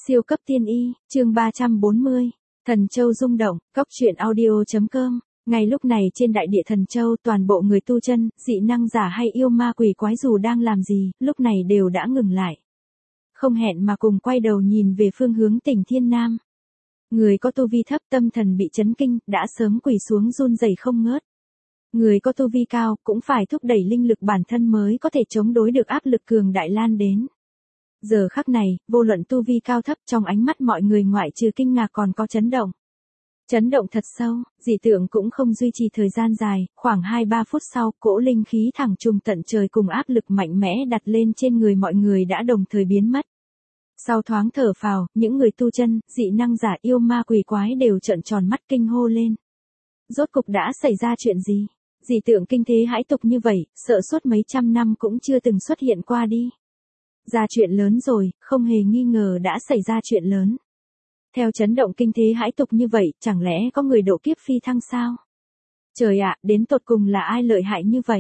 Siêu cấp tiên y, chương 340, Thần Châu rung động, cóc truyện audio.com. Ngay lúc này trên đại địa Thần Châu toàn bộ người tu chân, dị năng giả hay yêu ma quỷ quái dù đang làm gì, lúc này đều đã ngừng lại. Không hẹn mà cùng quay đầu nhìn về phương hướng tỉnh Thiên Nam. Người có tu vi thấp tâm thần bị chấn kinh, đã sớm quỳ xuống run rẩy không ngớt. Người có tu vi cao cũng phải thúc đẩy linh lực bản thân mới có thể chống đối được áp lực cường đại lan đến. Giờ khắc này, vô luận tu vi cao thấp trong ánh mắt mọi người ngoại trừ kinh ngạc còn có chấn động. Chấn động thật sâu, dị tượng cũng không duy trì thời gian dài, khoảng 2-3 phút sau, cỗ linh khí thẳng trùng tận trời cùng áp lực mạnh mẽ đặt lên trên người mọi người đã đồng thời biến mất. Sau thoáng thở phào, những người tu chân, dị năng giả yêu ma quỷ quái đều trợn tròn mắt kinh hô lên. Rốt cục đã xảy ra chuyện gì? Dị tượng kinh thế hãi tục như vậy, sợ suốt mấy trăm năm cũng chưa từng xuất hiện qua đi. Ra chuyện lớn rồi, không hề nghi ngờ đã xảy ra chuyện lớn. Theo chấn động kinh thế hãi tục như vậy, chẳng lẽ có người độ kiếp phi thăng sao? Trời ạ, đến tột cùng là ai lợi hại như vậy?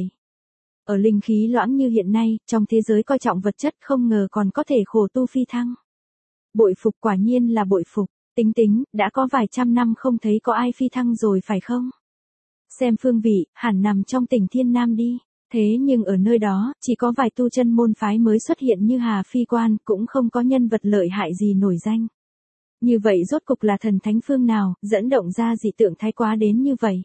Ở linh khí loãng như hiện nay, trong thế giới coi trọng vật chất không ngờ còn có thể khổ tu phi thăng. Bội phục, quả nhiên là bội phục, tính, đã có vài trăm năm không thấy có ai phi thăng rồi phải không? Xem phương vị, hẳn nằm trong tỉnh Thiên Nam đi. Thế nhưng ở nơi đó, chỉ có vài tu chân môn phái mới xuất hiện như Hà Phi Quan, cũng không có nhân vật lợi hại gì nổi danh. Như vậy rốt cục là thần thánh phương nào, dẫn động ra dị tượng thái quá đến như vậy?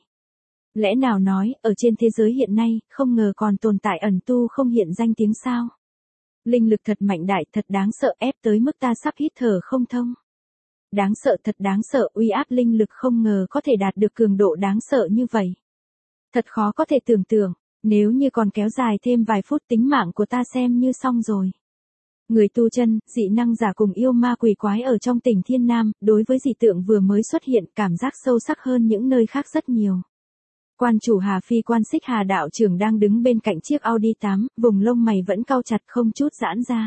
Lẽ nào nói, ở trên thế giới hiện nay, không ngờ còn tồn tại ẩn tu không hiện danh tiếng sao? Linh lực thật mạnh đại, thật đáng sợ, ép tới mức ta sắp hít thở không thông. Đáng sợ, thật đáng sợ, uy áp linh lực không ngờ có thể đạt được cường độ đáng sợ như vậy. Thật khó có thể tưởng tượng. Nếu như còn kéo dài thêm vài phút tính mạng của ta xem như xong rồi. Người tu chân, dị năng giả cùng yêu ma quỷ quái ở trong tỉnh Thiên Nam, đối với dị tượng vừa mới xuất hiện cảm giác sâu sắc hơn những nơi khác rất nhiều. Quan chủ Hà Phi Quan Xích Hà đạo trưởng đang đứng bên cạnh chiếc Audi 8, vùng lông mày vẫn cau chặt không chút giãn ra.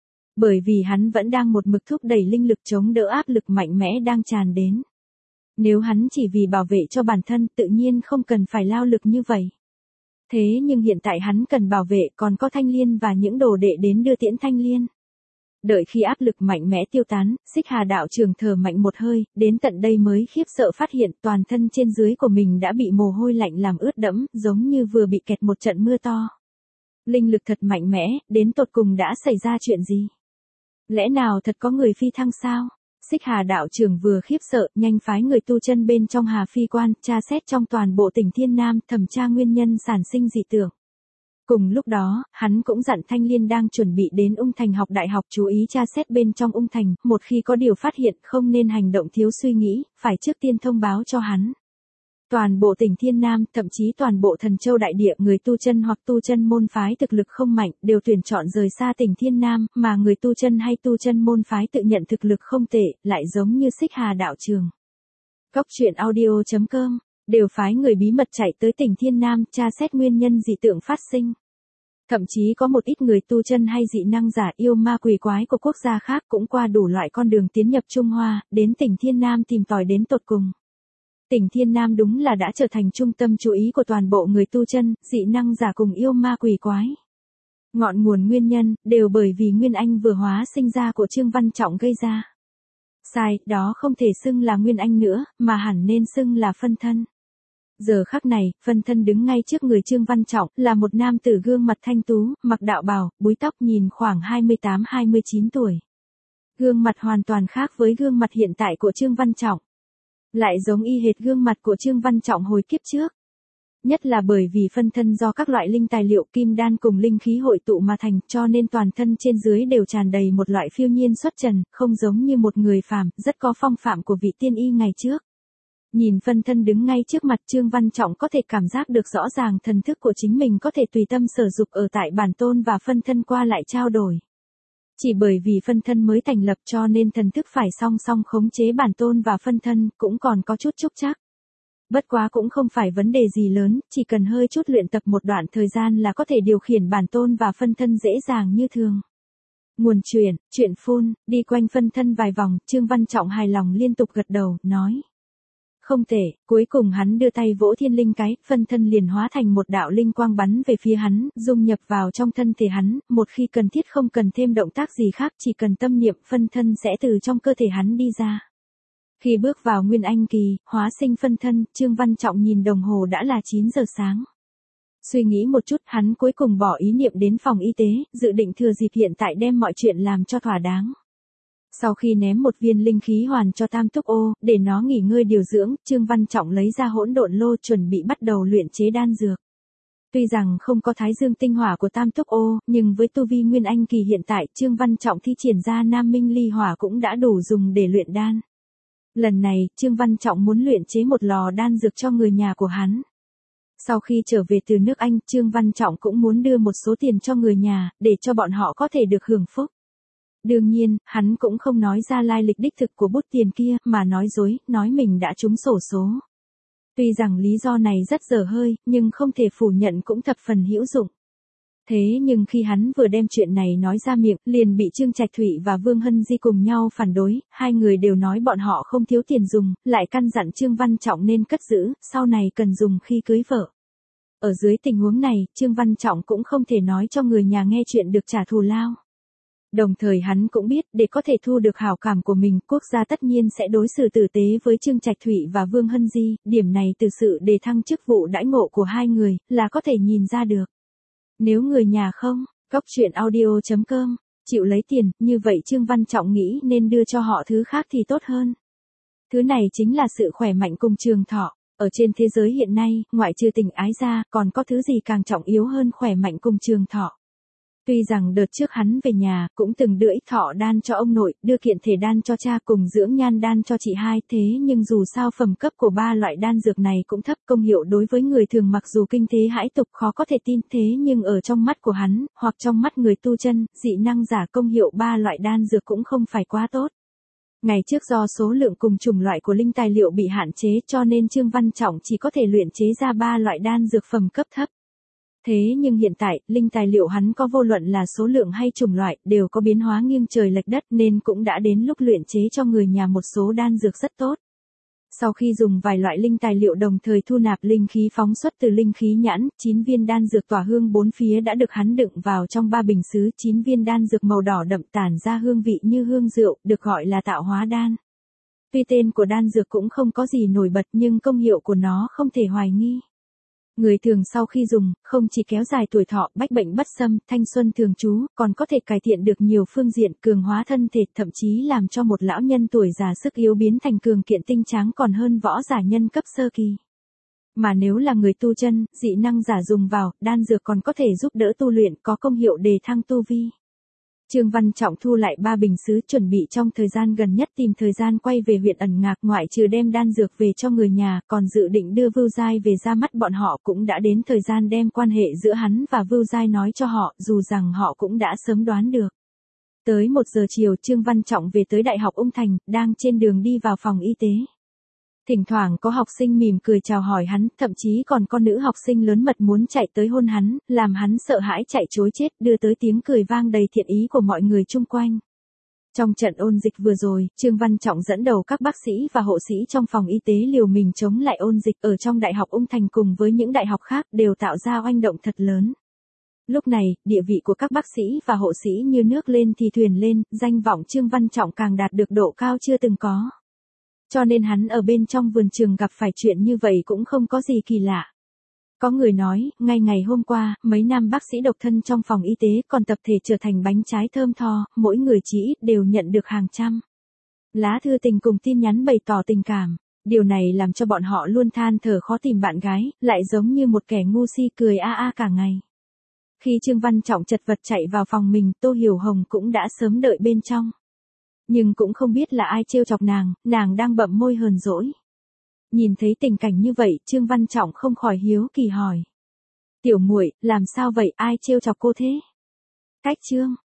Bởi vì hắn vẫn đang một mực thúc đẩy linh lực chống đỡ áp lực mạnh mẽ đang tràn đến. Nếu hắn chỉ vì bảo vệ cho bản thân tự nhiên không cần phải lao lực như vậy. Thế nhưng hiện tại hắn cần bảo vệ còn có Thanh Liên và những đồ đệ đến đưa tiễn Thanh Liên. Đợi khi áp lực mạnh mẽ tiêu tán, Xích Hà đạo trường thở mạnh một hơi, đến tận đây mới khiếp sợ phát hiện toàn thân trên dưới của mình đã bị mồ hôi lạnh làm ướt đẫm, giống như vừa bị kẹt một trận mưa to. Linh lực thật mạnh mẽ, đến tột cùng đã xảy ra chuyện gì? Lẽ nào thật có người phi thăng sao? Xích Hà đạo trưởng vừa khiếp sợ, nhanh phái người tu chân bên trong Hà Phi Quan, tra xét trong toàn bộ tỉnh Thiên Nam, thẩm tra nguyên nhân sản sinh dị tượng. Cùng lúc đó, hắn cũng dặn Thanh Liên đang chuẩn bị đến Ung Thành học đại học chú ý tra xét bên trong Ung Thành, một khi có điều phát hiện không nên hành động thiếu suy nghĩ, phải trước tiên thông báo cho hắn. Toàn bộ tỉnh Thiên Nam, thậm chí toàn bộ Thần Châu đại địa, người tu chân hoặc tu chân môn phái thực lực không mạnh, đều tuyển chọn rời xa tỉnh Thiên Nam, mà người tu chân hay tu chân môn phái tự nhận thực lực không tệ, lại giống như Xích Hà đạo trường. Cóc truyện audio.com, đều phái người bí mật chạy tới tỉnh Thiên Nam, tra xét nguyên nhân dị tượng phát sinh. Thậm chí có một ít người tu chân hay dị năng giả yêu ma quỷ quái của quốc gia khác cũng qua đủ loại con đường tiến nhập Trung Hoa, đến tỉnh Thiên Nam tìm tòi đến tột cùng. Tỉnh Thiên Nam đúng là đã trở thành trung tâm chú ý của toàn bộ người tu chân, dị năng giả cùng yêu ma quỷ quái. Ngọn nguồn nguyên nhân, đều bởi vì Nguyên Anh vừa hóa sinh ra của Trương Văn Trọng gây ra. Sai, đó không thể xưng là Nguyên Anh nữa, mà hẳn nên xưng là phân thân. Giờ khắc này, phân thân đứng ngay trước người Trương Văn Trọng, là một nam tử gương mặt thanh tú, mặc đạo bào, búi tóc nhìn khoảng 28-29 tuổi. Gương mặt hoàn toàn khác với gương mặt hiện tại của Trương Văn Trọng. Lại giống y hệt gương mặt của Trương Văn Trọng hồi kiếp trước. Nhất là bởi vì phân thân do các loại linh tài liệu kim đan cùng linh khí hội tụ mà thành, cho nên toàn thân trên dưới đều tràn đầy một loại phiêu nhiên xuất trần, không giống như một người phàm, rất có phong phạm của vị tiên y ngày trước. Nhìn phân thân đứng ngay trước mặt Trương Văn Trọng có thể cảm giác được rõ ràng thần thức của chính mình có thể tùy tâm sở dục ở tại bản tôn và phân thân qua lại trao đổi. Chỉ bởi vì phân thân mới thành lập cho nên thần thức phải song song khống chế bản tôn và phân thân, cũng còn có chút trúc trắc. Bất quá cũng không phải vấn đề gì lớn, chỉ cần hơi chút luyện tập một đoạn thời gian là có thể điều khiển bản tôn và phân thân dễ dàng như thường. Nguồn chuyện phun, đi quanh phân thân vài vòng, Trương Văn Trọng hài lòng liên tục gật đầu, nói. Không tệ, cuối cùng hắn đưa tay vỗ thiên linh cái, phân thân liền hóa thành một đạo linh quang bắn về phía hắn, dung nhập vào trong thân thể hắn, một khi cần thiết không cần thêm động tác gì khác, chỉ cần tâm niệm phân thân sẽ từ trong cơ thể hắn đi ra. Khi bước vào Nguyên Anh kỳ, hóa sinh phân thân, Trương Văn Trọng nhìn đồng hồ đã là 9 giờ sáng. Suy nghĩ một chút, hắn cuối cùng bỏ ý niệm đến phòng y tế, dự định thừa dịp hiện tại đem mọi chuyện làm cho thỏa đáng. Sau khi ném một viên linh khí hoàn cho Tam Túc Ô, để nó nghỉ ngơi điều dưỡng, Trương Văn Trọng lấy ra hỗn độn lô chuẩn bị bắt đầu luyện chế đan dược. Tuy rằng không có thái dương tinh hỏa của Tam Túc Ô, nhưng với tu vi Nguyên Anh kỳ hiện tại, Trương Văn Trọng thi triển ra Nam Minh Ly hỏa cũng đã đủ dùng để luyện đan. Lần này, Trương Văn Trọng muốn luyện chế một lò đan dược cho người nhà của hắn. Sau khi trở về từ nước Anh, Trương Văn Trọng cũng muốn đưa một số tiền cho người nhà, để cho bọn họ có thể được hưởng phúc. Đương nhiên, hắn cũng không nói ra lai lịch đích thực của bút tiền kia, mà nói dối, nói mình đã trúng xổ số. Tuy rằng lý do này rất dở hơi, nhưng không thể phủ nhận cũng thập phần hữu dụng. Thế nhưng khi hắn vừa đem chuyện này nói ra miệng, liền bị Trương Trạch Thụy và Vương Hân Di cùng nhau phản đối, hai người đều nói bọn họ không thiếu tiền dùng, lại căn dặn Trương Văn Trọng nên cất giữ, sau này cần dùng khi cưới vợ. Ở dưới tình huống này, Trương Văn Trọng cũng không thể nói cho người nhà nghe chuyện được trả thù lao. Đồng thời hắn cũng biết, để có thể thu được hảo cảm của mình, quốc gia tất nhiên sẽ đối xử tử tế với Trương Trạch Thụy và Vương Hân Di, điểm này từ sự đề thăng chức vụ đãi ngộ của hai người, là có thể nhìn ra được. Nếu người nhà không, coctruyện.audio.com, chịu lấy tiền, như vậy Trương Văn Trọng nghĩ nên đưa cho họ thứ khác thì tốt hơn. Thứ này chính là sự khỏe mạnh cùng trường thọ. Ở trên thế giới hiện nay, ngoại trừ tình ái ra, còn có thứ gì càng trọng yếu hơn khỏe mạnh cùng trường thọ. Tuy rằng đợt trước hắn về nhà, cũng từng đưa ích thọ đan cho ông nội, đưa kiện thể đan cho cha cùng dưỡng nhan đan cho chị hai, thế nhưng dù sao phẩm cấp của ba loại đan dược này cũng thấp, công hiệu đối với người thường mặc dù kinh thế hãi tục khó có thể tin, thế nhưng ở trong mắt của hắn, hoặc trong mắt người tu chân, dị năng giả, công hiệu ba loại đan dược cũng không phải quá tốt. Ngày trước do số lượng cùng chủng loại của linh tài liệu bị hạn chế, cho nên Trương Văn Trọng chỉ có thể luyện chế ra ba loại đan dược phẩm cấp thấp. Thế nhưng hiện tại, linh tài liệu hắn có vô luận là số lượng hay chủng loại, đều có biến hóa nghiêng trời lệch đất, nên cũng đã đến lúc luyện chế cho người nhà một số đan dược rất tốt. Sau khi dùng vài loại linh tài liệu đồng thời thu nạp linh khí phóng xuất từ linh khí nhãn, 9 viên đan dược tỏa hương bốn phía đã được hắn đựng vào trong 3 bình sứ, 9 viên đan dược màu đỏ đậm tản ra hương vị như hương rượu, được gọi là tạo hóa đan. Tuy tên của đan dược cũng không có gì nổi bật nhưng công hiệu của nó không thể hoài nghi. Người thường sau khi dùng, không chỉ kéo dài tuổi thọ, bách bệnh bất xâm, thanh xuân thường trú, còn có thể cải thiện được nhiều phương diện, cường hóa thân thể, thậm chí làm cho một lão nhân tuổi già sức yếu biến thành cường kiện tinh tráng còn hơn võ giả nhân cấp sơ kỳ. Mà nếu là người tu chân, dị năng giả dùng vào, đan dược còn có thể giúp đỡ tu luyện, có công hiệu đề thăng tu vi. Trương Văn Trọng thu lại 3 bình sứ, chuẩn bị trong thời gian gần nhất tìm thời gian quay về huyện Ẩn Ngạc, ngoại trừ đem đan dược về cho người nhà, còn dự định đưa Vưu Giai về ra mắt bọn họ, cũng đã đến thời gian đem quan hệ giữa hắn và Vưu Giai nói cho họ, dù rằng họ cũng đã sớm đoán được. Tới 1 giờ chiều, Trương Văn Trọng về tới Đại học Ung Thành, đang trên đường đi vào phòng y tế. Thỉnh thoảng có học sinh mỉm cười chào hỏi hắn, thậm chí còn có nữ học sinh lớn mật muốn chạy tới hôn hắn, làm hắn sợ hãi chạy trối chết, đưa tới tiếng cười vang đầy thiện ý của mọi người chung quanh. Trong trận ôn dịch vừa rồi, Trương Văn Trọng dẫn đầu các bác sĩ và hộ sĩ trong phòng y tế liều mình chống lại ôn dịch ở trong Đại học Ung Thành cùng với những đại học khác đều tạo ra oanh động thật lớn. Lúc này, địa vị của các bác sĩ và hộ sĩ như nước lên thì thuyền lên, danh vọng Trương Văn Trọng càng đạt được độ cao chưa từng có. Cho nên hắn ở bên trong vườn trường gặp phải chuyện như vậy cũng không có gì kỳ lạ. Có người nói, ngay ngày hôm qua, mấy nam bác sĩ độc thân trong phòng y tế còn tập thể trở thành bánh trái thơm tho, mỗi người chỉ ít đều nhận được hàng trăm lá thư tình cùng tin nhắn bày tỏ tình cảm. Điều này làm cho bọn họ luôn than thở khó tìm bạn gái, lại giống như một kẻ ngu si cười a a cả ngày. Khi Trương Văn Trọng chật vật chạy vào phòng mình, Tô Hiểu Hồng cũng đã sớm đợi bên trong. Nhưng cũng không biết là ai trêu chọc nàng đang bậm môi hờn dỗi. Nhìn thấy tình cảnh như vậy, Trương Văn Trọng không khỏi hiếu kỳ hỏi. Tiểu muội, làm sao vậy, ai trêu chọc cô thế? Cách Trương.